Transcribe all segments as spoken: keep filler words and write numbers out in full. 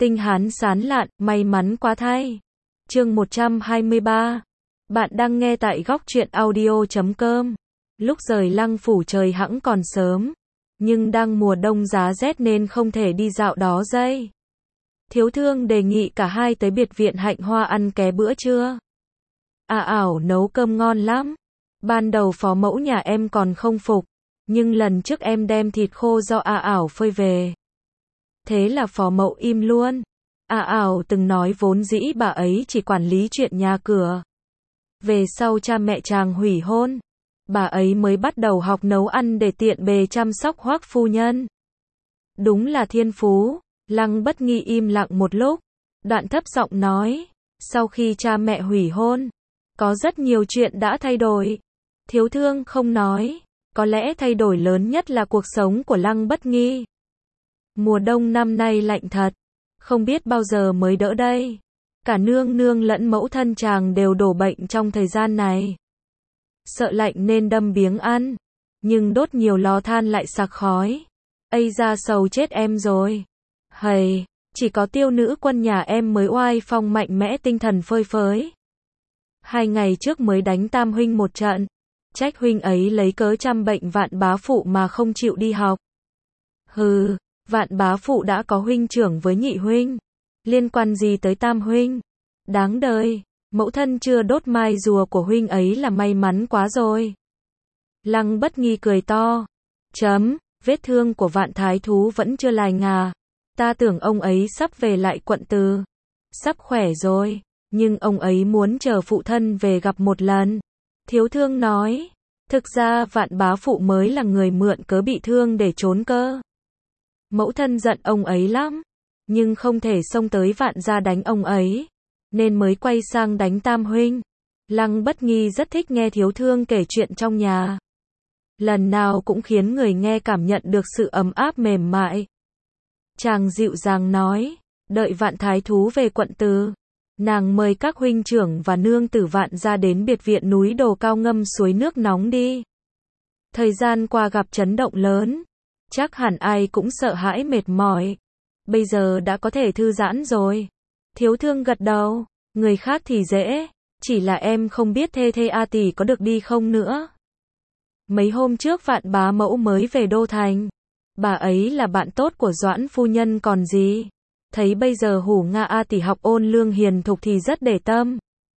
Tinh hán sán lạn, may mắn quá thay. Chương một trăm hai mươi ba. Bạn đang nghe tại góc truyện audio chấm com. Lúc rời Lăng Phủ trời hẵng còn sớm, nhưng đang mùa đông giá rét nên không thể đi dạo đó dây. Thiếu Thương đề nghị cả hai tới biệt viện Hạnh Hoa ăn ké bữa trưa. À ảo nấu cơm ngon lắm. Ban đầu phó mẫu nhà em còn không phục, nhưng lần trước em đem thịt khô do A ảo phơi về. Thế là phó mẫu im luôn. A ảo từng nói vốn dĩ bà ấy chỉ quản lý chuyện nhà cửa. Về sau cha mẹ chàng hủy hôn, bà ấy mới bắt đầu học nấu ăn để tiện bề chăm sóc Hoắc phu nhân. Đúng là thiên phú. Lăng Bất Nghi im lặng một lúc, đoạn thấp giọng nói, sau khi cha mẹ hủy hôn, có rất nhiều chuyện đã thay đổi. Thiếu Thương không nói, có lẽ thay đổi lớn nhất là cuộc sống của Lăng Bất Nghi. Mùa đông năm nay lạnh thật, không biết bao giờ mới đỡ đây. Cả nương nương lẫn mẫu thân chàng đều đổ bệnh trong thời gian này. Sợ lạnh nên đâm biếng ăn, nhưng đốt nhiều lò than lại sặc khói. Ây da sầu chết em rồi. Hầy, chỉ có Tiêu nữ quân nhà em mới oai phong mạnh mẽ tinh thần phơi phới. Hai ngày trước mới đánh Tam huynh một trận, trách huynh ấy lấy cớ chăm bệnh Vạn bá phụ mà không chịu đi học. Hừ, Vạn bá phụ đã có huynh trưởng với nhị huynh, liên quan gì tới Tam huynh? Đáng đời, mẫu thân chưa đốt mai rùa của huynh ấy là may mắn quá rồi. Lăng Bất Nghi cười to. Chấm, vết thương của Vạn thái thú vẫn chưa lành à? Ta tưởng ông ấy sắp về lại quận Từ. Sắp khỏe rồi, nhưng ông ấy muốn chờ phụ thân về gặp một lần. Thiếu Thương nói, thực ra Vạn bá phụ mới là người mượn cớ bị thương để trốn cơ. Mẫu thân giận ông ấy lắm, nhưng không thể xông tới Vạn gia đánh ông ấy, nên mới quay sang đánh Tam huynh. Lăng Bất Nghi rất thích nghe Thiếu Thương kể chuyện trong nhà. Lần nào cũng khiến người nghe cảm nhận được sự ấm áp mềm mại. Chàng dịu dàng nói, đợi Vạn thái thú về quận Từ, nàng mời các huynh trưởng và nương tử Vạn gia đến biệt viện núi Đồ Cao ngâm suối nước nóng đi. Thời gian qua gặp chấn động lớn, chắc hẳn ai cũng sợ hãi mệt mỏi. Bây giờ đã có thể thư giãn rồi. Thiếu Thương gật đầu, người khác thì dễ, chỉ là em không biết Thê Thê A tỷ có được đi không nữa. Mấy hôm trước Vạn bá mẫu mới về Đô Thành. Bà ấy là bạn tốt của Doãn phu nhân còn gì. Thấy bây giờ Hủ Nga A tỷ học ôn lương hiền thục thì rất để tâm.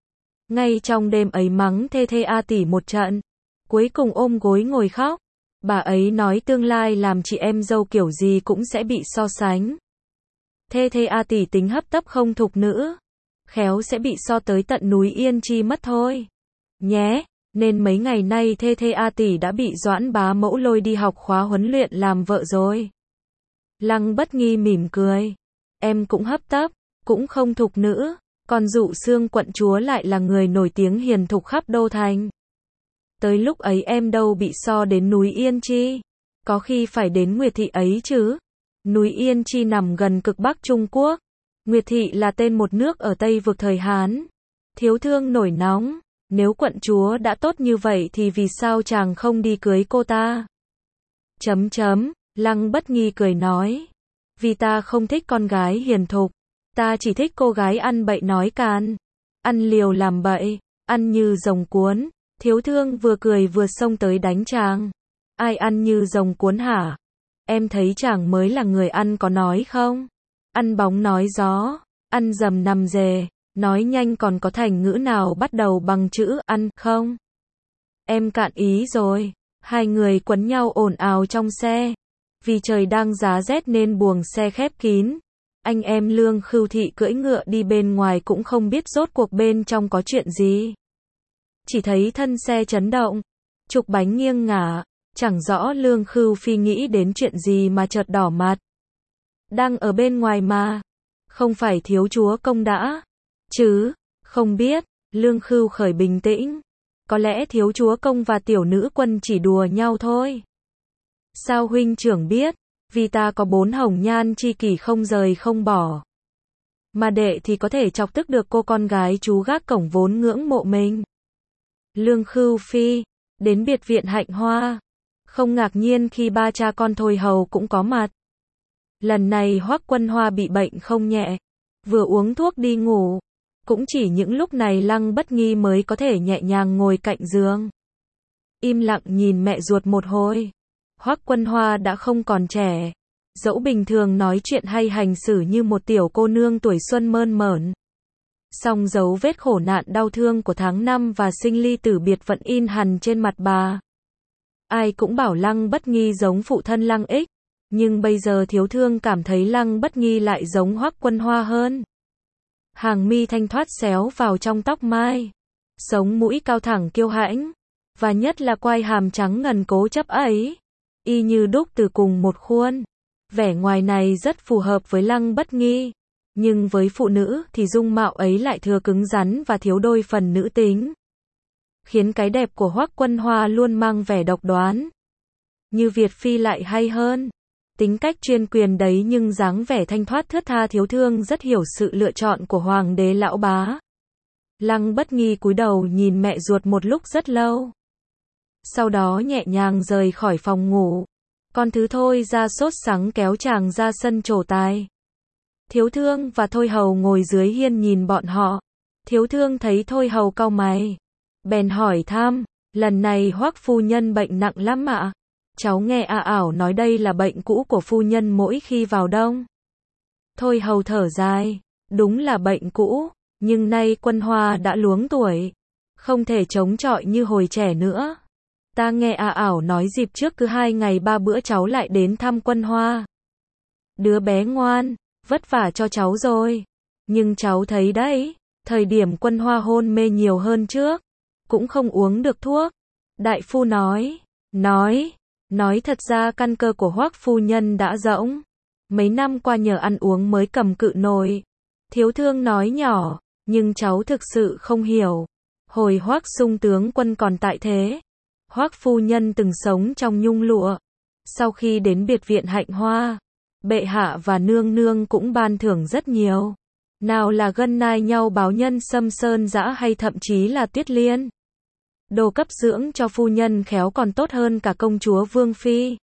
Ngay trong đêm ấy mắng Thê Thê A tỷ một trận, cuối cùng ôm gối ngồi khóc. Bà ấy nói tương lai làm chị em dâu kiểu gì cũng sẽ bị so sánh. Thê Thê A tỷ tính hấp tấp không thục nữ, khéo sẽ bị so tới tận núi Yên Chi mất thôi. Nhé, nên mấy ngày nay Thê Thê A tỷ đã bị Doãn bá mẫu lôi đi học khóa huấn luyện làm vợ rồi. Lăng Bất Nghi mỉm cười. Em cũng hấp tấp, cũng không thục nữ, còn Dụ Xương quận chúa lại là người nổi tiếng hiền thục khắp Đô Thành. Tới lúc ấy em đâu bị so đến núi Yên Chi, có khi phải đến Nguyệt Thị ấy chứ. Núi Yên Chi nằm gần cực Bắc Trung Quốc, Nguyệt Thị là tên một nước ở Tây vực thời Hán. Thiếu Thương nổi nóng, nếu quận chúa đã tốt như vậy thì vì sao chàng không đi cưới cô ta? Chấm chấm, Lăng Bất Nghi cười nói, vì ta không thích con gái hiền thục, ta chỉ thích cô gái ăn bậy nói càn, ăn liều làm bậy, ăn như rồng cuốn. Thiếu Thương vừa cười vừa xông tới đánh chàng. Ai ăn như rồng cuốn hả? Em thấy chàng mới là người ăn có nói không? Ăn bóng nói gió, ăn dầm nằm dề, nói nhanh còn có thành ngữ nào bắt đầu bằng chữ ăn không? Em cạn ý rồi. Hai người quấn nhau ồn ào trong xe. Vì trời đang giá rét nên buồng xe khép kín. Anh em Lương Khưu Thị cưỡi ngựa đi bên ngoài cũng không biết rốt cuộc bên trong có chuyện gì. Chỉ thấy thân xe chấn động, trục bánh nghiêng ngả, chẳng rõ Lương Khưu Phi nghĩ đến chuyện gì mà chợt đỏ mặt. Đang ở bên ngoài mà, không phải thiếu chúa công đã, chứ, không biết. Lương Khưu khởi bình tĩnh, có lẽ thiếu chúa công và tiểu nữ quân chỉ đùa nhau thôi. Sao huynh trưởng biết? Vì ta có bốn hồng nhan chi kỷ không rời không bỏ. Mà đệ thì có thể chọc tức được cô con gái chú gác cổng vốn ngưỡng mộ mình. Lương Khưu Phi, đến biệt viện Hạnh Hoa, không ngạc nhiên khi ba cha con Thôi Hầu cũng có mặt. Lần này Hoắc Quân Hoa bị bệnh không nhẹ, vừa uống thuốc đi ngủ. Cũng chỉ những lúc này Lăng Bất Nghi mới có thể nhẹ nhàng ngồi cạnh giường. Im lặng nhìn mẹ ruột một hồi. Hoắc Quân Hoa đã không còn trẻ. Dẫu bình thường nói chuyện hay hành xử như một tiểu cô nương tuổi xuân mơn mởn. Song dấu vết khổ nạn đau thương của tháng năm và sinh ly tử biệt vẫn in hằn trên mặt bà. Ai cũng bảo Lăng Bất Nghi giống phụ thân Lăng Ích. Nhưng bây giờ Thiếu Thương cảm thấy Lăng Bất Nghi lại giống Hoắc Quân Hoa hơn. Hàng mi thanh thoát xéo vào trong tóc mai. Sống mũi cao thẳng kiêu hãnh. Và nhất là quai hàm trắng ngần cố chấp ấy. Y như đúc từ cùng một khuôn. Vẻ ngoài này rất phù hợp với Lăng Bất Nghi. Nhưng với phụ nữ thì dung mạo ấy lại thừa cứng rắn và thiếu đôi phần nữ tính. Khiến cái đẹp của Hoắc Quân Hoa luôn mang vẻ độc đoán. Như Việt Phi lại hay hơn. Tính cách chuyên quyền đấy nhưng dáng vẻ thanh thoát thướt tha. Thiếu Thương rất hiểu sự lựa chọn của hoàng đế lão bá. Lăng Bất Nghi cúi đầu nhìn mẹ ruột một lúc rất lâu. Sau đó nhẹ nhàng rời khỏi phòng ngủ. Con thứ Thôi ra sốt sắng kéo chàng ra sân trổ tài. Thiếu Thương và Thôi Hầu ngồi dưới hiên nhìn bọn họ. Thiếu Thương thấy Thôi Hầu cau mày. Bèn hỏi thăm, lần này Hoắc phu nhân bệnh nặng lắm ạ? Cháu nghe A Ảo nói đây là bệnh cũ của phu nhân mỗi khi vào đông. Thôi Hầu thở dài, đúng là bệnh cũ, nhưng nay Quân Hoa đã luống tuổi, không thể chống chọi như hồi trẻ nữa. Ta nghe A Ảo nói dịp trước cứ hai ngày ba bữa cháu lại đến thăm Quân Hoa. Đứa bé ngoan, vất vả cho cháu rồi. Nhưng cháu thấy đấy, thời điểm Quân Hoa hôn mê nhiều hơn trước, cũng không uống được thuốc. Đại phu nói, nói, nói thật ra căn cơ của Hoắc phu nhân đã rỗng. Mấy năm qua nhờ ăn uống mới cầm cự nổi. Thiếu Thương nói nhỏ, nhưng cháu thực sự không hiểu. Hồi Hoắc Sung tướng quân còn tại thế, Hoắc phu nhân từng sống trong nhung lụa. Sau khi đến biệt viện Hạnh Hoa, bệ hạ và nương nương cũng ban thưởng rất nhiều. Nào là gân nai nhau báo nhân sâm sơn dã hay thậm chí là tuyết liên. Đồ cấp dưỡng cho phu nhân khéo còn tốt hơn cả công chúa Vương Phi.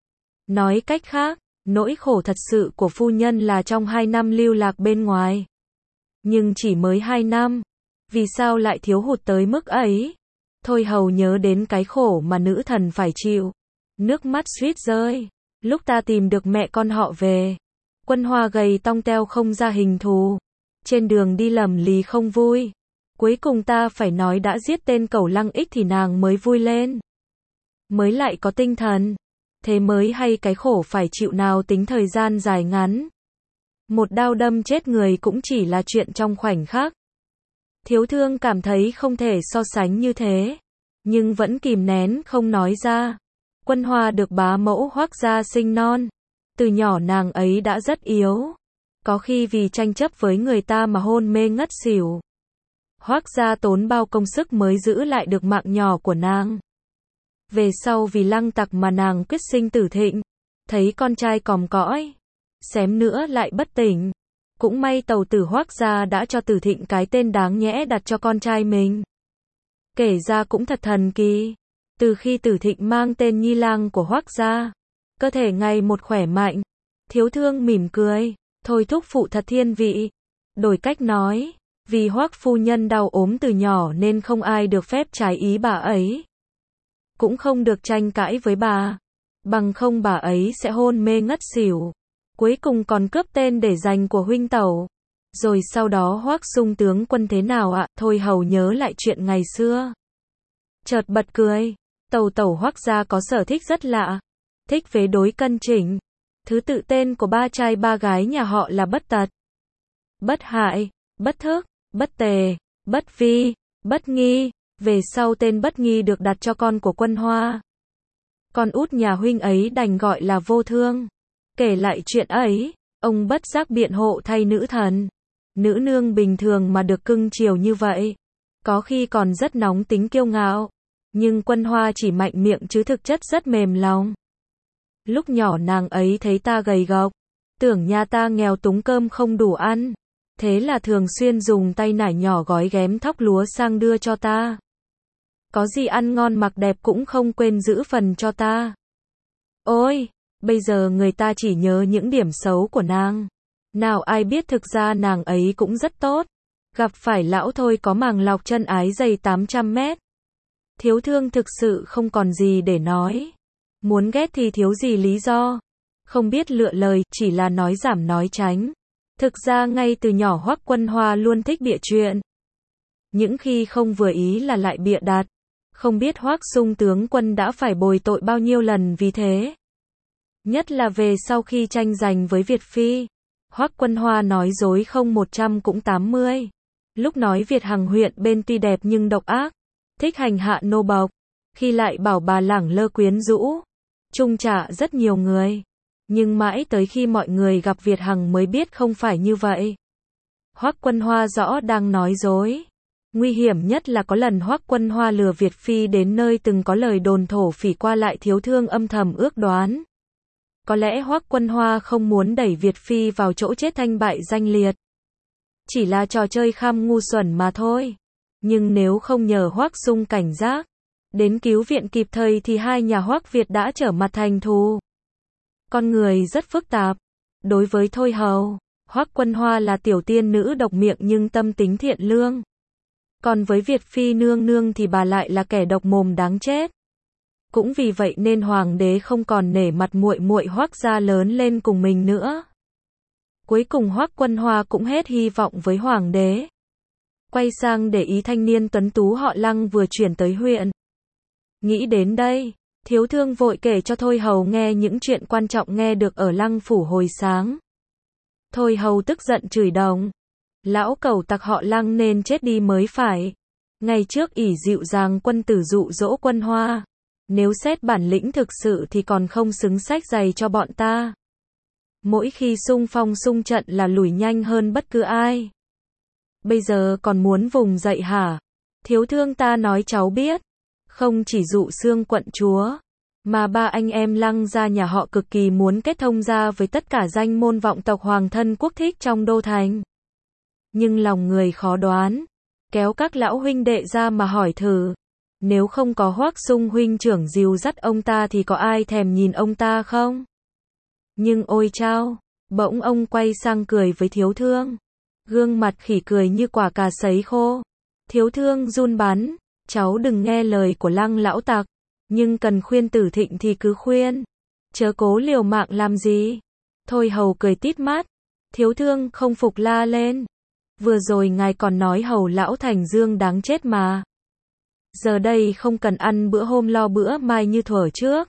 Nói cách khác, nỗi khổ thật sự của phu nhân là trong hai năm lưu lạc bên ngoài. Nhưng chỉ mới hai năm. Vì sao lại thiếu hụt tới mức ấy? Thôi Hầu nhớ đến cái khổ mà nữ thần phải chịu. Nước mắt suýt rơi. Lúc ta tìm được mẹ con họ về. Quân Hoa gầy tong teo không ra hình thù. Trên đường đi lầm lì không vui. Cuối cùng ta phải nói đã giết tên cẩu Lăng Ích thì nàng mới vui lên. Mới lại có tinh thần. Thế mới hay cái khổ phải chịu nào tính thời gian dài ngắn. Một đao đâm chết người cũng chỉ là chuyện trong khoảnh khắc. Thiếu Thương cảm thấy không thể so sánh như thế. Nhưng vẫn kìm nén không nói ra. Quân Hoa được bá mẫu Hoắc gia sinh non. Từ nhỏ nàng ấy đã rất yếu. Có khi vì tranh chấp với người ta mà hôn mê ngất xỉu. Hoắc gia tốn bao công sức mới giữ lại được mạng nhỏ của nàng. Về sau vì Lăng Tặc mà nàng quyết sinh Tử Thịnh. Thấy con trai còm cõi. Xém nữa lại bất tỉnh. Cũng may tàu tử Hoắc gia đã cho Tử Thịnh cái tên đáng nhẽ đặt cho con trai mình. Kể ra cũng thật thần kỳ. Từ khi Tử Thịnh mang tên nhi lang của Hoắc gia, cơ thể ngày một khỏe mạnh. Thiếu Thương mỉm cười, thôi thúc phụ thật thiên vị. Đổi cách nói, vì Hoắc phu nhân đau ốm từ nhỏ nên không ai được phép trái ý bà ấy. Cũng không được tranh cãi với bà. Bằng không bà ấy sẽ hôn mê ngất xỉu. Cuối cùng còn cướp tên để dành của huynh tẩu. Rồi sau đó Hoắc Sung tướng quân thế nào ạ? Thôi Hầu nhớ lại chuyện ngày xưa. Chợt bật cười. Tẩu tẩu Hoắc gia có sở thích rất lạ. Thích vế đối cân chỉnh. Thứ tự tên của ba trai ba gái nhà họ là Bất Tật, Bất Hại, Bất Thức, Bất Tề, Bất Vi, Bất Nghi. Về sau tên Bất Nghi được đặt cho con của Quân Hoa. Con út nhà huynh ấy đành gọi là Vô Thương. Kể lại chuyện ấy, ông bất giác biện hộ thay nữ thần. Nữ nương bình thường mà được cưng chiều như vậy, có khi còn rất nóng tính kiêu ngạo. Nhưng Quân Hoa chỉ mạnh miệng chứ thực chất rất mềm lòng. Lúc nhỏ nàng ấy thấy ta gầy gộc, tưởng nhà ta nghèo túng cơm không đủ ăn. Thế là thường xuyên dùng tay nải nhỏ gói ghém thóc lúa sang đưa cho ta. Có gì ăn ngon mặc đẹp cũng không quên giữ phần cho ta. Ôi, Bây giờ người ta chỉ nhớ những điểm xấu của nàng. Nào ai biết thực ra nàng ấy cũng rất tốt. Gặp phải lão Thôi có màng lọc chân ái dày tám trăm mét. Thiếu thương thực sự không còn gì để nói. Muốn ghét thì thiếu gì lý do. Không biết lựa lời, chỉ là nói giảm nói tránh. Thực ra ngay từ nhỏ Hoắc Quân Hoa luôn thích bịa chuyện. Những khi không vừa ý là lại bịa đặt. Không biết Hoắc Sung tướng quân đã phải bồi tội bao nhiêu lần vì thế. Nhất là về sau khi tranh giành với Việt Phi. Hoắc Quân Hoa nói dối không một trăm cũng tám mươi. Lúc nói Việt Hằng huyện bên tuy đẹp nhưng độc ác. Thích hành hạ nô bộc. Khi lại bảo bà lẳng lơ quyến rũ. Trung trả rất nhiều người. Nhưng mãi tới khi mọi người gặp Việt Hằng mới biết không phải như vậy. Hoắc Quân Hoa rõ đang nói dối. Nguy hiểm nhất là có lần Hoắc Quân Hoa lừa Việt Phi đến nơi từng có lời đồn thổ phỉ qua lại thiếu thương âm thầm ước đoán. Có lẽ Hoắc Quân Hoa không muốn đẩy Việt Phi vào chỗ chết thanh bại danh liệt. Chỉ là trò chơi kham ngu xuẩn mà thôi. Nhưng nếu không nhờ Hoắc Sung cảnh giác, đến cứu viện kịp thời thì hai nhà Hoắc Việt đã trở mặt thành thù. Con người rất phức tạp. Đối với Thôi Hầu, Hoắc Quân Hoa là tiểu tiên nữ độc miệng nhưng tâm tính thiện lương. Còn với Việt Phi nương nương thì bà lại là kẻ độc mồm đáng chết. Cũng vì vậy nên hoàng đế không còn nể mặt muội muội Hoắc gia lớn lên cùng mình nữa. Cuối cùng Hoắc Quân Hoa cũng hết hy vọng với hoàng đế. Quay sang để ý thanh niên tuấn tú họ Lăng vừa chuyển tới huyện. Nghĩ đến đây, thiếu thương vội kể cho Thôi Hầu nghe những chuyện quan trọng nghe được ở Lăng phủ hồi sáng. Thôi Hầu tức giận chửi đồng. Lão cẩu tặc họ Lăng nên chết đi mới phải. Ngày trước ỷ dịu dàng quân tử dụ dỗ Quân Hoa. Nếu xét bản lĩnh thực sự thì còn không xứng sách giày cho bọn ta. Mỗi khi xung phong xung trận là lùi nhanh hơn bất cứ ai. Bây giờ còn muốn vùng dậy hả? Thiếu thương ta nói cháu biết. Không chỉ dụ xương quận chúa, mà ba anh em Lăng gia nhà họ cực kỳ muốn kết thông gia với tất cả danh môn vọng tộc hoàng thân quốc thích trong đô thành. Nhưng lòng người khó đoán. Kéo các lão huynh đệ ra mà hỏi thử. Nếu không có Hoắc Sung huynh trưởng dìu dắt ông ta thì có ai thèm nhìn ông ta không? Nhưng ôi chao, bỗng ông quay sang cười với thiếu thương. Gương mặt khỉ cười như quả cà sấy khô. Thiếu thương run bắn. Cháu đừng nghe lời của Lăng lão tặc. Nhưng cần khuyên Tử Thịnh thì cứ khuyên. Chớ cố liều mạng làm gì. Thôi Hầu cười tít mắt. Thiếu thương không phục la lên. Vừa rồi ngài còn nói Hầu lão Thành Dương đáng chết mà. Giờ đây không cần ăn bữa hôm lo bữa mai như thuở trước.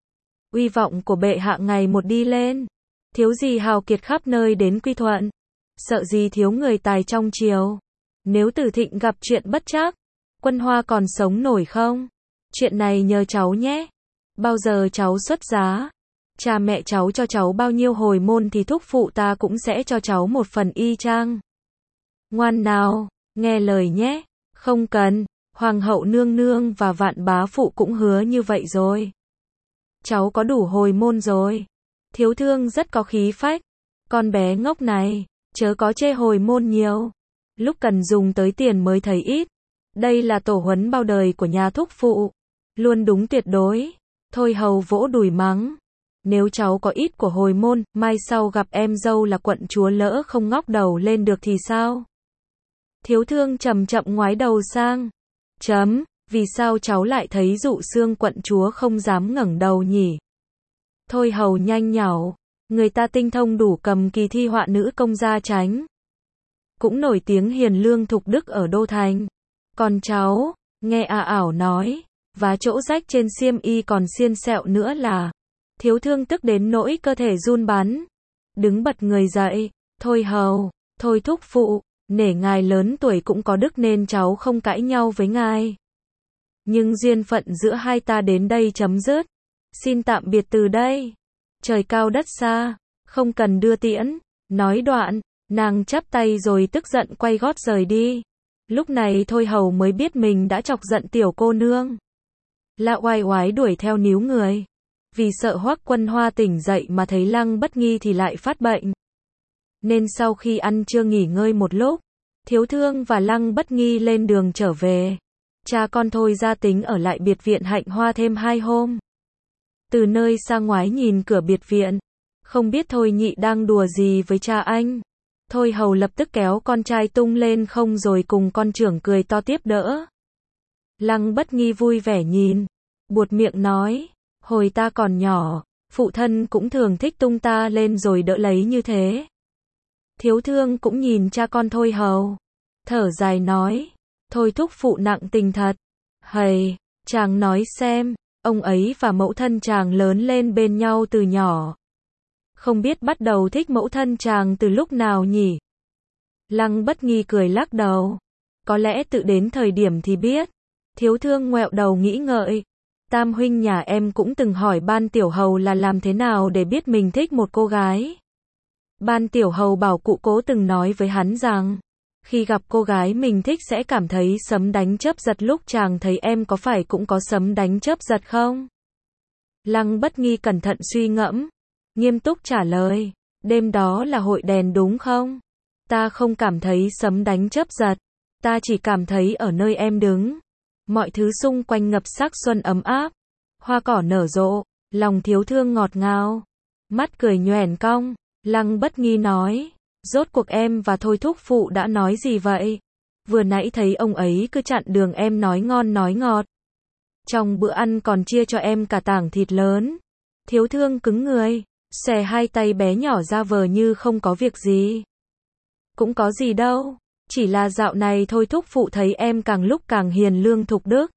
Uy vọng của bệ hạ ngày một đi lên. Thiếu gì hào kiệt khắp nơi đến quy thuận. Sợ gì thiếu người tài trong triều. Nếu Tử Thịnh gặp chuyện bất trắc, Quân Hoa còn sống nổi không? Chuyện này nhờ cháu nhé. Bao giờ cháu xuất giá, cha mẹ cháu cho cháu bao nhiêu hồi môn thì thúc phụ ta cũng sẽ cho cháu một phần y chang. Ngoan nào, nghe lời nhé. Không cần, Hoàng hậu nương nương và Vạn bá phụ cũng hứa như vậy rồi. Cháu có đủ hồi môn rồi. Thiếu thương rất có khí phách. Con bé ngốc này, chớ có chê hồi môn nhiều. Lúc cần dùng tới tiền mới thấy ít. Đây là tổ huấn bao đời của nhà thúc phụ. Luôn đúng tuyệt đối. Thôi Hầu vỗ đùi mắng. Nếu cháu có ít của hồi môn, mai sau gặp em dâu là quận chúa lỡ không ngóc đầu lên được thì sao? Thiếu thương chậm chậm ngoái đầu sang. Chấm, vì sao cháu lại thấy dụ xương quận chúa không dám ngẩng đầu nhỉ? Thôi Hầu nhanh nhảu. Người ta tinh thông đủ cầm kỳ thi họa nữ công gia tránh. Cũng nổi tiếng hiền lương thục đức ở đô thành. Còn cháu, nghe à ảo nói, vá chỗ rách trên xiêm y còn xiên sẹo nữa là. Thiếu thương tức đến nỗi cơ thể run bắn. Đứng bật người dậy. Thôi Hầu, thôi thúc phụ, nể ngài lớn tuổi cũng có đức nên cháu không cãi nhau với ngài. Nhưng duyên phận giữa hai ta đến đây chấm dứt. Xin tạm biệt từ đây. Trời cao đất xa, không cần đưa tiễn. Nói đoạn, nàng chắp tay rồi tức giận quay gót rời đi. Lúc này Thôi Hầu mới biết mình đã chọc giận tiểu cô nương. Lạ oai oái đuổi theo níu người. Vì sợ Hoắc Quân Hoa tỉnh dậy mà thấy Lăng Bất Nghi thì lại phát bệnh. Nên sau khi ăn trưa nghỉ ngơi một lúc, Thiếu thương và Lăng Bất Nghi lên đường trở về. Cha con Thôi ra tính ở lại biệt viện Hạnh Hoa thêm hai hôm. Từ nơi xa ngoái nhìn cửa biệt viện, không biết Thôi Nhị đang đùa gì với cha anh. Thôi Hầu lập tức kéo con trai tung lên không rồi cùng con trưởng cười to tiếp đỡ. Lăng Bất Nghi vui vẻ nhìn, buột miệng nói, hồi ta còn nhỏ, phụ thân cũng thường thích tung ta lên rồi đỡ lấy như thế. Thiếu Thương cũng nhìn cha con Thôi Hầu, thở dài nói, thôi thúc phụ nặng tình thật. Hầy, chàng nói xem, ông ấy và mẫu thân chàng lớn lên bên nhau từ nhỏ. Không biết bắt đầu thích mẫu thân chàng từ lúc nào nhỉ? Lăng Bất Nghi cười lắc đầu. Có lẽ tự đến thời điểm thì biết. Thiếu Thương ngoẹo đầu nghĩ ngợi. Tam huynh nhà em cũng từng hỏi Ban Tiểu Hầu là làm thế nào để biết mình thích một cô gái. Ban Tiểu Hầu bảo cụ cố từng nói với hắn rằng, khi gặp cô gái mình thích sẽ cảm thấy sấm đánh chớp giật, lúc chàng thấy em có phải cũng có sấm đánh chớp giật không? Lăng Bất Nghi cẩn thận suy ngẫm, nghiêm túc trả lời, đêm đó là hội đèn đúng không? Ta không cảm thấy sấm đánh chớp giật, ta chỉ cảm thấy ở nơi em đứng, mọi thứ xung quanh ngập sắc xuân ấm áp, hoa cỏ nở rộ, lòng Thiếu Thương ngọt ngào, mắt cười nhoẻn cong. Lăng Bất Nghi nói, rốt cuộc em và Thôi thúc phụ đã nói gì vậy? Vừa nãy thấy ông ấy cứ chặn đường em nói ngon nói ngọt. Trong bữa ăn còn chia cho em cả tảng thịt lớn. Thiếu Thương cứng người, xòe hai tay bé nhỏ ra vờ như không có việc gì. Cũng có gì đâu, chỉ là dạo này Thôi thúc phụ thấy em càng lúc càng hiền lương thục đức.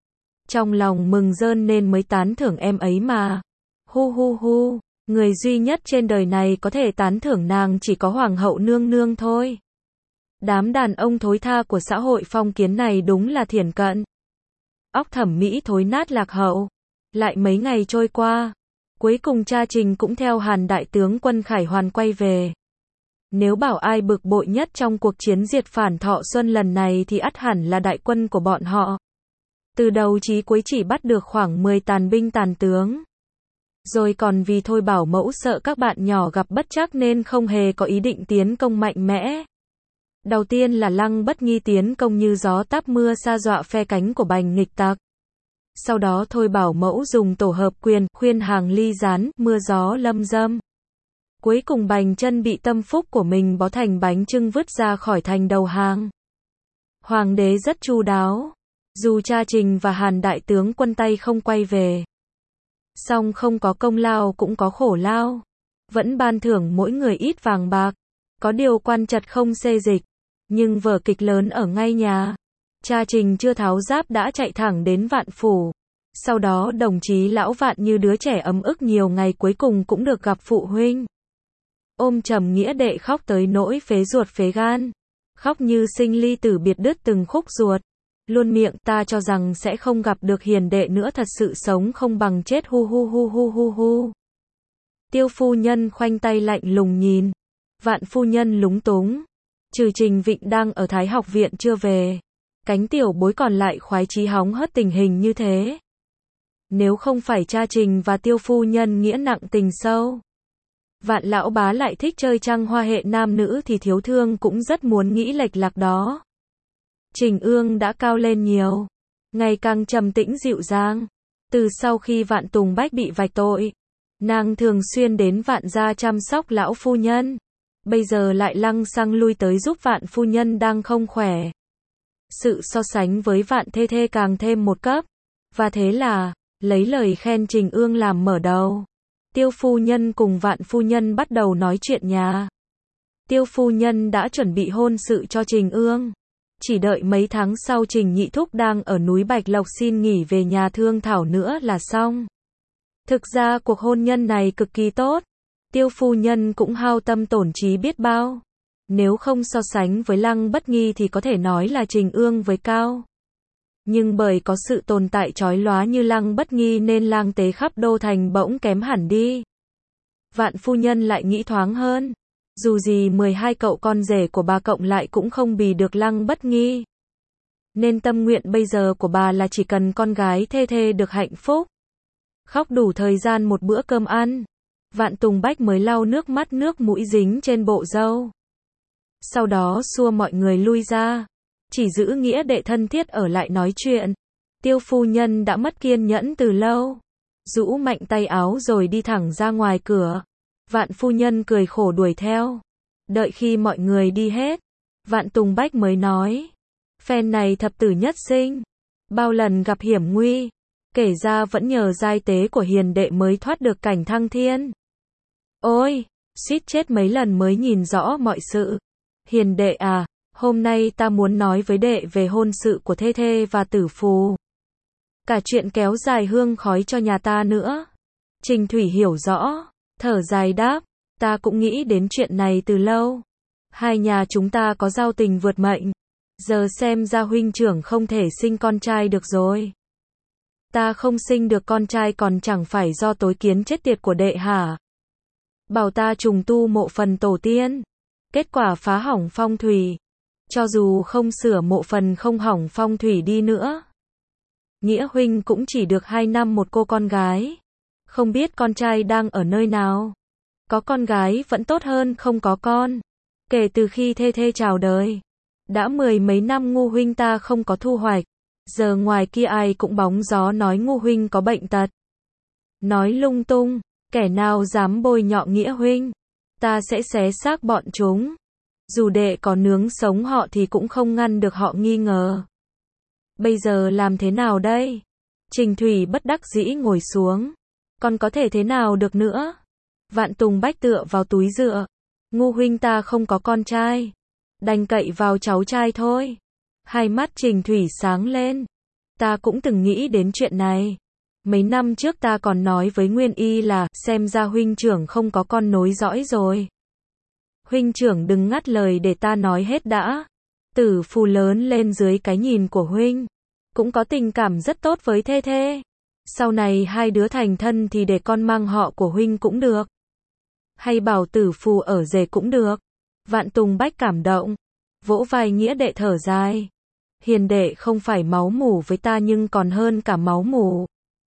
Trong lòng mừng rơn nên mới tán thưởng em ấy mà. Hu hu hu, người duy nhất trên đời này có thể tán thưởng nàng chỉ có Hoàng hậu nương nương thôi. Đám đàn ông thối tha của xã hội phong kiến này đúng là thiển cận. Óc thẩm mỹ thối nát lạc hậu. Lại mấy ngày trôi qua, cuối cùng cha Trình cũng theo Hàn đại tướng quân Khải Hoàn quay về. Nếu bảo ai bực bội nhất trong cuộc chiến diệt phản Thọ Xuân lần này thì ắt hẳn là đại quân của bọn họ. Từ đầu chí cuối chỉ bắt được khoảng mười tàn binh tàn tướng. Rồi còn vì Thôi Bảo Mẫu sợ các bạn nhỏ gặp bất trắc nên không hề có ý định tiến công mạnh mẽ. Đầu tiên là Lăng Bất Nghi tiến công như gió táp mưa sa dọa phe cánh của Bành nghịch tặc. Sau đó Thôi Bảo Mẫu dùng tổ hợp quyền, khuyên hàng ly gián, mưa gió lâm dâm. Cuối cùng Bành Chân bị tâm phúc của mình bó thành bánh chưng vứt ra khỏi thành đầu hàng. Hoàng đế rất chu đáo. Dù cha Trình và Hàn đại tướng quân tay không quay về, song không có công lao cũng có khổ lao. Vẫn ban thưởng mỗi người ít vàng bạc. Có điều quan trật không xê dịch. Nhưng vở kịch lớn ở ngay nhà. Cha Trình chưa tháo giáp đã chạy thẳng đến Vạn Phủ. Sau đó đồng chí lão Vạn như đứa trẻ ấm ức nhiều ngày cuối cùng cũng được gặp phụ huynh. Ôm trầm nghĩa đệ khóc tới nỗi phế ruột phế gan. Khóc như sinh ly tử biệt đứt từng khúc ruột. Luôn miệng ta cho rằng sẽ không gặp được hiền đệ nữa, thật sự sống không bằng chết, hu hu hu hu hu hu. Tiêu phu nhân khoanh tay lạnh lùng nhìn. Vạn phu nhân lúng túng. Trừ Trình Vịnh đang ở Thái học viện chưa về. Cánh tiểu bối còn lại khoái chí hóng hớt tình hình như thế. Nếu không phải cha Trình và Tiêu phu nhân nghĩa nặng tình sâu, Vạn lão bá lại thích chơi trăng hoa hệ nam nữ thì Thiếu Thương cũng rất muốn nghĩ lệch lạc đó. Trình Ương đã cao lên nhiều, ngày càng trầm tĩnh dịu dàng. Từ sau khi Vạn Tùng Bách bị vạch tội, nàng thường xuyên đến Vạn gia chăm sóc lão phu nhân. Bây giờ lại lăng xăng lui tới giúp Vạn phu nhân đang không khỏe. Sự so sánh với Vạn thê thê càng thêm một cấp. Và thế là, lấy lời khen Trình Ương làm mở đầu. Tiêu phu nhân cùng Vạn phu nhân bắt đầu nói chuyện nhà. Tiêu phu nhân đã chuẩn bị hôn sự cho Trình Ương. Chỉ đợi mấy tháng sau Trình Nhị Thúc đang ở núi Bạch Lộc xin nghỉ về nhà thương thảo nữa là xong. Thực ra cuộc hôn nhân này cực kỳ tốt. Tiêu phu nhân cũng hao tâm tổn trí biết bao. Nếu không so sánh với Lăng Bất Nghi thì có thể nói là Trình Ương với Cao. Nhưng bởi có sự tồn tại chói lóa như Lăng Bất Nghi nên lang tế khắp đô thành bỗng kém hẳn đi. Vạn phu nhân lại nghĩ thoáng hơn. Dù gì mười hai cậu con rể của bà cộng lại cũng không bì được Lăng Bất Nghi. Nên tâm nguyện bây giờ của bà là chỉ cần con gái thê thê được hạnh phúc. Khóc đủ thời gian một bữa cơm ăn. Vạn Tùng Bách mới lau nước mắt nước mũi dính trên bộ râu. Sau đó xua mọi người lui ra. Chỉ giữ nghĩa đệ thân thiết ở lại nói chuyện. Tiêu phu nhân đã mất kiên nhẫn từ lâu. rũ mạnh tay áo rồi đi thẳng ra ngoài cửa. Vạn phu nhân cười khổ đuổi theo. Đợi khi mọi người đi hết, Vạn Tùng Bách mới nói, phen này thập tử nhất sinh, bao lần gặp hiểm nguy, kể ra vẫn nhờ giai tế của hiền đệ mới thoát được cảnh thăng thiên. Ôi, suýt chết mấy lần mới nhìn rõ mọi sự. Hiền đệ à, hôm nay ta muốn nói với đệ về hôn sự của Thê Thê và Tử Phù. Cả chuyện kéo dài hương khói cho nhà ta nữa. Trình Thủy hiểu rõ, thở dài đáp, ta cũng nghĩ đến chuyện này từ lâu. Hai nhà chúng ta có giao tình vượt mệnh. Giờ xem ra huynh trưởng không thể sinh con trai được rồi. Ta không sinh được con trai còn chẳng phải do tối kiến chết tiệt của đệ hả? Bảo ta trùng tu mộ phần tổ tiên. Kết quả phá hỏng phong thủy. Cho dù không sửa mộ phần không hỏng phong thủy đi nữa. Nghĩa huynh cũng chỉ được hai năm một cô con gái. Không biết con trai đang ở nơi nào. Có con gái vẫn tốt hơn không có con. Kể từ khi Thê Thê chào đời, đã mười mấy năm Ngu huynh ta không có thu hoạch. Giờ ngoài kia ai cũng bóng gió nói Ngu huynh có bệnh tật. Nói lung tung, kẻ nào dám bôi nhọ Nghĩa huynh, ta sẽ xé xác bọn chúng. Dù đệ có nướng sống họ thì cũng không ngăn được họ nghi ngờ. Bây giờ làm thế nào đây? Trình Thủy bất đắc dĩ ngồi xuống. Còn có thể thế nào được nữa? Vạn Tùng Bách tựa vào túi dựa. Ngu huynh ta không có con trai. Đành cậy vào cháu trai thôi. Hai mắt Trình Thủy sáng lên. Ta cũng từng nghĩ đến chuyện này. Mấy năm trước ta còn nói với Nguyên Y là xem ra huynh trưởng không có con nối dõi rồi. Huynh trưởng đừng ngắt lời để ta nói hết đã. Tử Phù lớn lên dưới cái nhìn của huynh. Cũng có tình cảm rất tốt với Thê Thê. Sau này hai đứa thành thân thì để con mang họ của huynh cũng được. Hay bảo Tử Phù ở rể cũng được. Vạn Tùng Bách cảm động. Vỗ vai Nghĩa đệ thở dài. Hiền đệ không phải máu mủ với ta nhưng còn hơn cả máu mủ.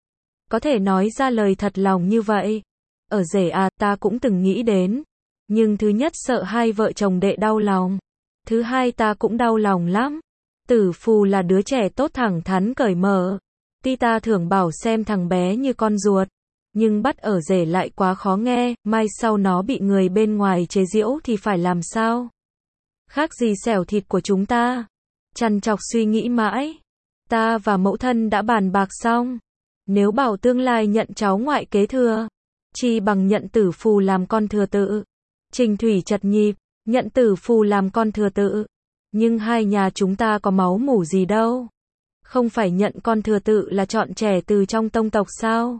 Có thể nói ra lời thật lòng như vậy. Ở rể à, ta cũng từng nghĩ đến. Nhưng thứ nhất sợ hai vợ chồng đệ đau lòng. Thứ hai ta cũng đau lòng lắm. Tử Phù là đứa trẻ tốt thẳng thắn cởi mở. Ti ta thường bảo xem thằng bé như con ruột. Nhưng bắt ở rể lại quá khó nghe, mai sau nó bị người bên ngoài chế giễu thì phải làm sao? Khác gì xẻo thịt của chúng ta? Trằn trọc suy nghĩ mãi. Ta và mẫu thân đã bàn bạc xong. Nếu bảo tương lai nhận cháu ngoại kế thừa, chi bằng nhận Tử Phù làm con thừa tự. Trình Thủy chật nhịp, nhận Tử Phù làm con thừa tự. Nhưng hai nhà chúng ta có máu mủ gì đâu. Không phải nhận con thừa tự là chọn trẻ từ trong tông tộc sao?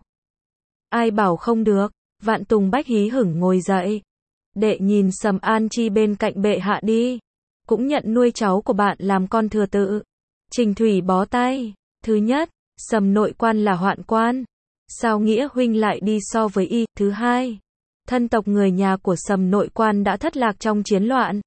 Ai bảo không được? Vạn Tùng Bách hí hửng ngồi dậy. Đệ nhìn Sầm An Chi bên cạnh bệ hạ đi. Cũng nhận nuôi cháu của bạn làm con thừa tự. Trình Thủy bó tay. Thứ nhất, Sầm nội quan là hoạn quan. Sao Nghĩa huynh lại đi so với y? Thứ hai, thân tộc người nhà của Sầm nội quan đã thất lạc trong chiến loạn.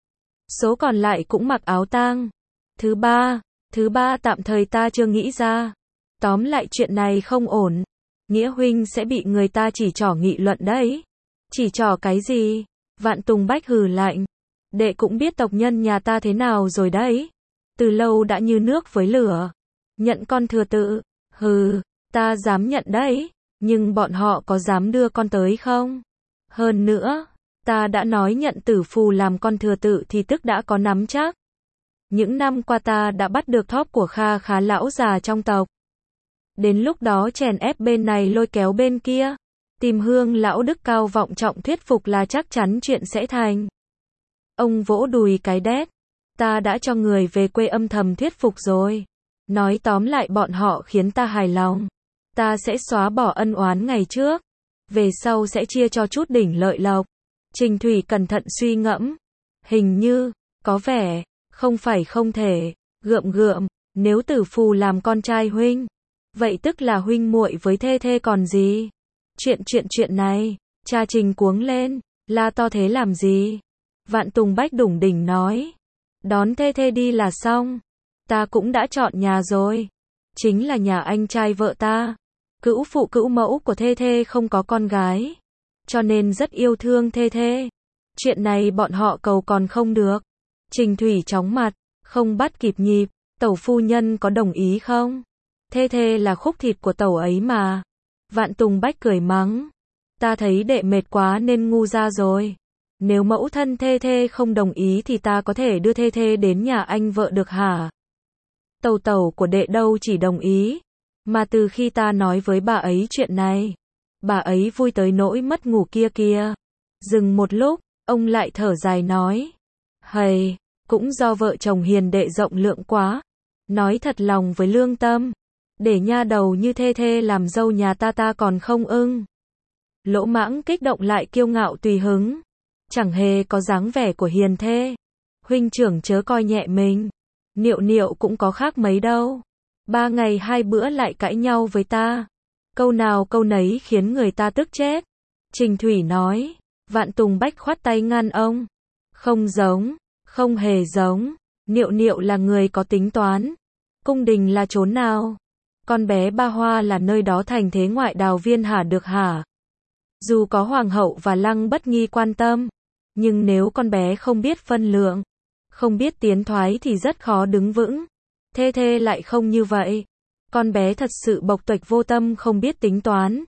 Số còn lại cũng mặc áo tang. Thứ ba, thứ ba tạm thời ta chưa nghĩ ra. Tóm lại chuyện này không ổn. Nghĩa huynh sẽ bị người ta chỉ trỏ nghị luận đấy. Chỉ trỏ cái gì? Vạn Tùng Bách hừ lạnh. Đệ cũng biết tộc nhân nhà ta thế nào rồi đấy. Từ lâu đã như nước với lửa. Nhận con thừa tự. Hừ, ta dám nhận đấy. Nhưng bọn họ có dám đưa con tới không? Hơn nữa, ta đã nói nhận Tử Phù làm con thừa tự thì tức đã có nắm chắc. Những năm qua ta đã bắt được thóp của kha khá lão già trong tộc. Đến lúc đó chèn ép bên này lôi kéo bên kia. Tìm Hương lão đức cao vọng trọng thuyết phục là chắc chắn chuyện sẽ thành. Ông vỗ đùi cái đét. Ta đã cho người về quê âm thầm thuyết phục rồi. Nói tóm lại bọn họ khiến ta hài lòng. Ta sẽ xóa bỏ ân oán ngày trước. Về sau sẽ chia cho chút đỉnh lợi lộc. Trình Thủy cẩn thận suy ngẫm. Hình như, có vẻ, không phải không thể. Gượm gượm, nếu Tử Phù làm con trai huynh, vậy tức là huynh muội với Thê Thê còn gì? Chuyện chuyện chuyện này, cha Trình cuống lên, la to thế làm gì? Vạn Tùng Bách đủng đỉnh nói. Đón Thê Thê đi là xong. Ta cũng đã chọn nhà rồi. Chính là nhà anh trai vợ ta. Cữu phụ cữu mẫu của Thê Thê không có con gái. Cho nên rất yêu thương Thê Thê. Chuyện này bọn họ cầu còn không được. Trình Thủy chóng mặt, không bắt kịp nhịp. Tẩu phu nhân có đồng ý không? Thê Thê là khúc thịt của tẩu ấy mà. Vạn Tùng Bách cười mắng. Ta thấy đệ mệt quá nên ngu ra rồi. Nếu mẫu thân Thê Thê không đồng ý thì ta có thể đưa Thê Thê đến nhà anh vợ được hả? Tẩu tẩu của đệ đâu chỉ đồng ý. Mà từ khi ta nói với bà ấy chuyện này, bà ấy vui tới nỗi mất ngủ kia kia. Dừng một lúc, ông lại thở dài nói. Hầy, cũng do vợ chồng hiền đệ rộng lượng quá. Nói thật lòng với lương tâm. Để nha đầu như Thê Thê làm dâu nhà ta ta còn không ưng. Lỗ Mãng kích động lại kiêu ngạo tùy hứng. Chẳng hề có dáng vẻ của hiền thê. Huynh trưởng chớ coi nhẹ mình. Niệu niệu cũng có khác mấy đâu. Ba ngày hai bữa lại cãi nhau với ta. Câu nào câu nấy khiến người ta tức chết. Trình Thủy nói. Vạn Tùng Bách khoát tay ngăn ông. Không giống, không hề giống. Niệu niệu là người có tính toán. Cung đình là chốn nào? Con bé Ba Hoa là nơi đó thành thế ngoại đào viên hả được hả? Dù có hoàng hậu và Lăng Bất Nghi quan tâm, nhưng nếu con bé không biết phân lượng, không biết tiến thoái thì rất khó đứng vững. Thê Thê lại không như vậy. Con bé thật sự bộc tuệch vô tâm không biết tính toán.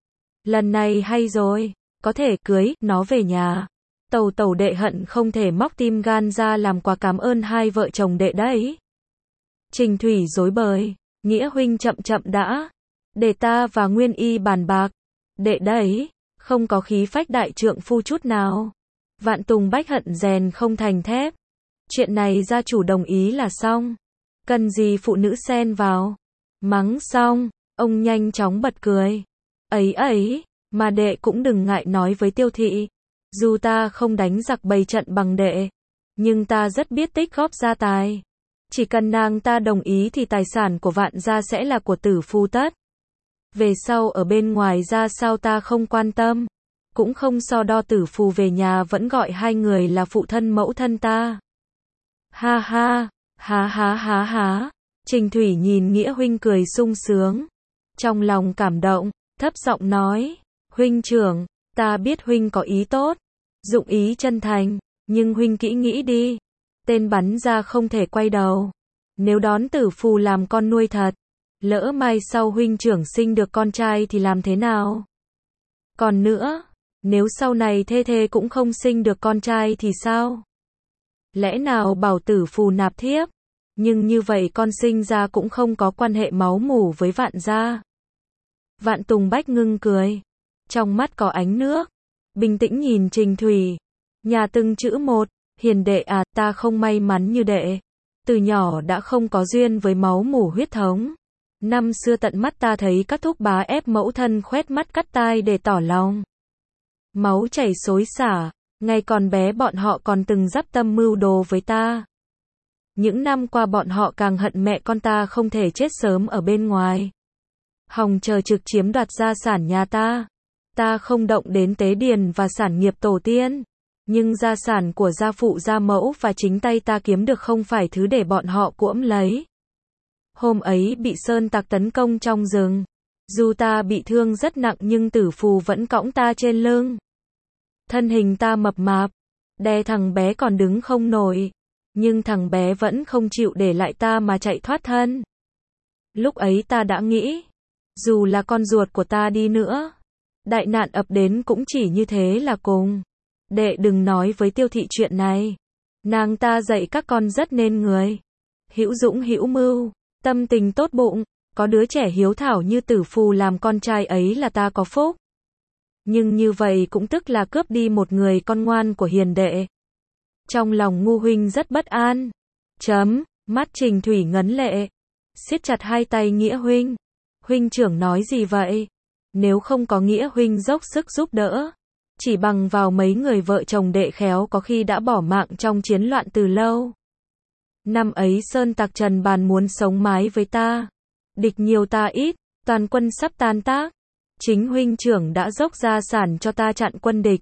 Lần này hay rồi, có thể cưới nó về nhà. Tẩu tẩu đệ hận không thể móc tim gan ra làm quà cảm ơn hai vợ chồng đệ đấy. Trình Thủy rối bời. Nghĩa huynh chậm chậm đã. Để ta và Nguyên Y bàn bạc. Đệ đấy, không có khí phách đại trượng phu chút nào. Vạn Tùng Bách hận rèn không thành thép. Chuyện này gia chủ đồng ý là xong. Cần gì phụ nữ xen vào. Mắng xong, ông nhanh chóng bật cười. Ấy ấy, mà đệ cũng đừng ngại nói với Tiêu thị. Dù ta không đánh giặc bày trận bằng đệ, nhưng ta rất biết tích góp gia tài. Chỉ cần nàng ta đồng ý thì tài sản của Vạn gia sẽ là của tử phu tất. Về sau ở bên ngoài ra sao ta không quan tâm. Cũng không so đo, tử phù về nhà vẫn gọi hai người là phụ thân mẫu thân ta. Ha ha, há há há há. Trình Thủy nhìn Nghĩa huynh cười sung sướng. Trong lòng cảm động, thấp giọng nói. Huynh trưởng, ta biết huynh có ý tốt, dụng ý chân thành, nhưng huynh kỹ nghĩ đi. Tên bắn ra không thể quay đầu. Nếu đón tử phù làm con nuôi thật, lỡ mai sau huynh trưởng sinh được con trai thì làm thế nào? Còn nữa, nếu sau này Thê Thê cũng không sinh được con trai thì sao? Lẽ nào bảo tử phù nạp thiếp? Nhưng như vậy con sinh ra cũng không có quan hệ máu mủ với Vạn gia. Vạn Tùng Bách ngưng cười. Trong mắt có ánh nước. Bình tĩnh nhìn Trình Thủy. Nhà từng chữ một. Hiền đệ à, ta không may mắn như đệ. Từ nhỏ đã không có duyên với máu mủ huyết thống. Năm xưa tận mắt ta thấy các thúc bá ép mẫu thân khoét mắt cắt tai để tỏ lòng. Máu chảy xối xả. Ngày còn bé bọn họ còn từng dắp tâm mưu đồ với ta. Những năm qua bọn họ càng hận mẹ con ta không thể chết sớm ở bên ngoài. Hòng chờ trực chiếm đoạt gia sản nhà ta. Ta không động đến tế điền và sản nghiệp tổ tiên. Nhưng gia sản của gia phụ gia mẫu và chính tay ta kiếm được không phải thứ để bọn họ cuỗm lấy. Hôm ấy bị sơn tặc tấn công trong rừng. Dù ta bị thương rất nặng nhưng tử phù vẫn cõng ta trên lưng. Thân hình ta mập mạp, đè thằng bé còn đứng không nổi. Nhưng thằng bé vẫn không chịu để lại ta mà chạy thoát thân. Lúc ấy ta đã nghĩ, dù là con ruột của ta đi nữa, đại nạn ập đến cũng chỉ như thế là cùng. Đệ đừng nói với Tiêu thị chuyện này. Nàng ta dạy các con rất nên người. Hữu dũng hữu mưu, tâm tình tốt bụng, có đứa trẻ hiếu thảo như tử phù làm con trai ấy là ta có phúc. Nhưng như vậy cũng tức là cướp đi một người con ngoan của hiền đệ. Trong lòng ngu huynh rất bất an. Chấm, mắt Trình Thủy ngấn lệ. Siết chặt hai tay Nghĩa huynh. Huynh trưởng nói gì vậy? Nếu không có Nghĩa huynh dốc sức giúp đỡ, chỉ bằng vào mấy người vợ chồng đệ khéo có khi đã bỏ mạng trong chiến loạn từ lâu. Năm ấy sơn tặc Trần Bàn muốn sống mái với ta. Địch nhiều ta ít, toàn quân sắp tan tác. Chính huynh trưởng đã dốc gia sản cho ta chặn quân địch.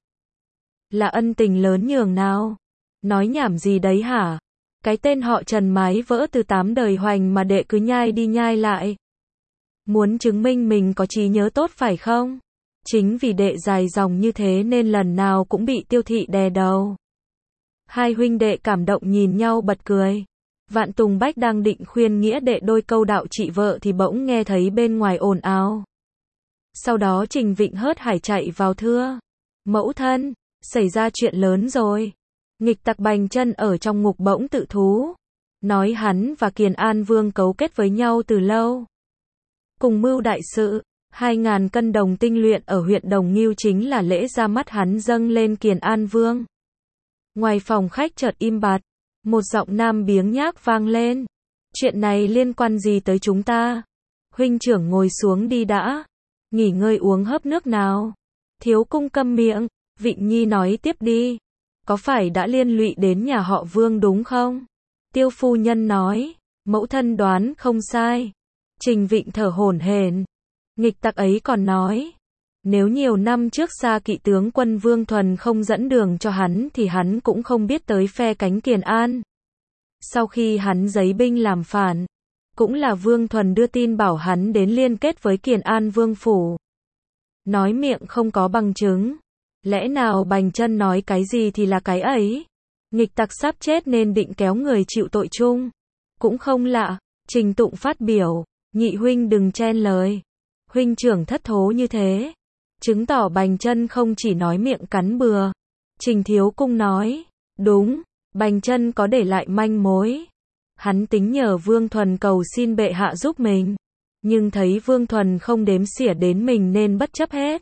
Là ân tình lớn nhường nào? Nói nhảm gì đấy hả? Cái tên họ Trần mái vỡ từ tám đời hoành mà đệ cứ nhai đi nhai lại. Muốn chứng minh mình có trí nhớ tốt phải không? Chính vì đệ dài dòng như thế nên lần nào cũng bị Tiêu thị đè đầu. Hai huynh đệ cảm động nhìn nhau bật cười. Vạn Tùng Bách đang định khuyên Nghĩa đệ đôi câu đạo trị vợ thì bỗng nghe thấy bên ngoài ồn ào. Sau đó Trình Vịnh hớt hải chạy vào thưa. Mẫu thân, xảy ra chuyện lớn rồi. Nghịch tặc Bành Chân ở trong ngục bỗng tự thú. Nói hắn và Kiền An Vương cấu kết với nhau từ lâu. Cùng mưu đại sự, hai ngàn cân đồng tinh luyện ở huyện Đồng Ngưu chính là lễ ra mắt hắn dâng lên Kiền An Vương. Ngoài phòng khách chợt im bặt, một giọng nam biếng nhác vang lên. Chuyện này liên quan gì tới chúng ta? Huynh trưởng ngồi xuống đi đã. Nghỉ ngơi uống hớp nước nào. Thiếu cung câm miệng, Vịnh Nhi nói tiếp đi. Có phải đã liên lụy đến nhà họ Vương đúng không? Tiêu phu nhân nói, mẫu thân đoán không sai. Trình Vịnh thở hổn hển. Nghịch tặc ấy còn nói, nếu nhiều năm trước Xa Kỵ tướng quân Vương Thuần không dẫn đường cho hắn thì hắn cũng không biết tới phe cánh Kiền An. Sau khi hắn giấy binh làm phản, cũng là Vương Thuần đưa tin bảo hắn đến liên kết với Kiền An Vương phủ. Nói miệng không có bằng chứng. Lẽ nào Bành Chân nói cái gì thì là cái ấy? Nghịch tặc sắp chết nên định kéo người chịu tội chung. Cũng không lạ. Trình Tụng phát biểu, nhị huynh đừng chen lời. Huynh trưởng thất thố như thế, chứng tỏ Bành Chân không chỉ nói miệng cắn bừa. Trình Thiếu Cung nói, đúng, Bành Chân có để lại manh mối. Hắn tính nhờ Vương Thuần cầu xin bệ hạ giúp mình, nhưng thấy Vương Thuần không đếm xỉa đến mình nên bất chấp hết.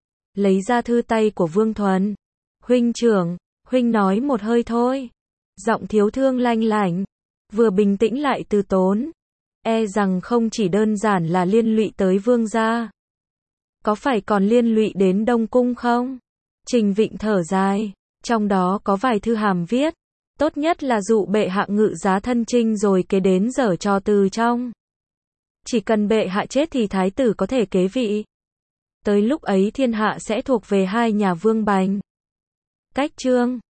Lấy ra thư tay của Vương Thuần. Huynh trưởng, huynh nói một hơi thôi. Giọng thiếu thương lanh lảnh, vừa bình tĩnh lại từ tốn. E rằng không chỉ đơn giản là liên lụy tới Vương gia. Có phải còn liên lụy đến Đông Cung không? Trình Vịnh thở dài. Trong đó có vài thư hàm viết. Tốt nhất là dụ bệ hạ ngự giá thân chinh rồi kế đến giở trò từ trong. Chỉ cần bệ hạ chết thì thái tử có thể kế vị. Tới lúc ấy thiên hạ sẽ thuộc về hai nhà Vương Bành. Cách chương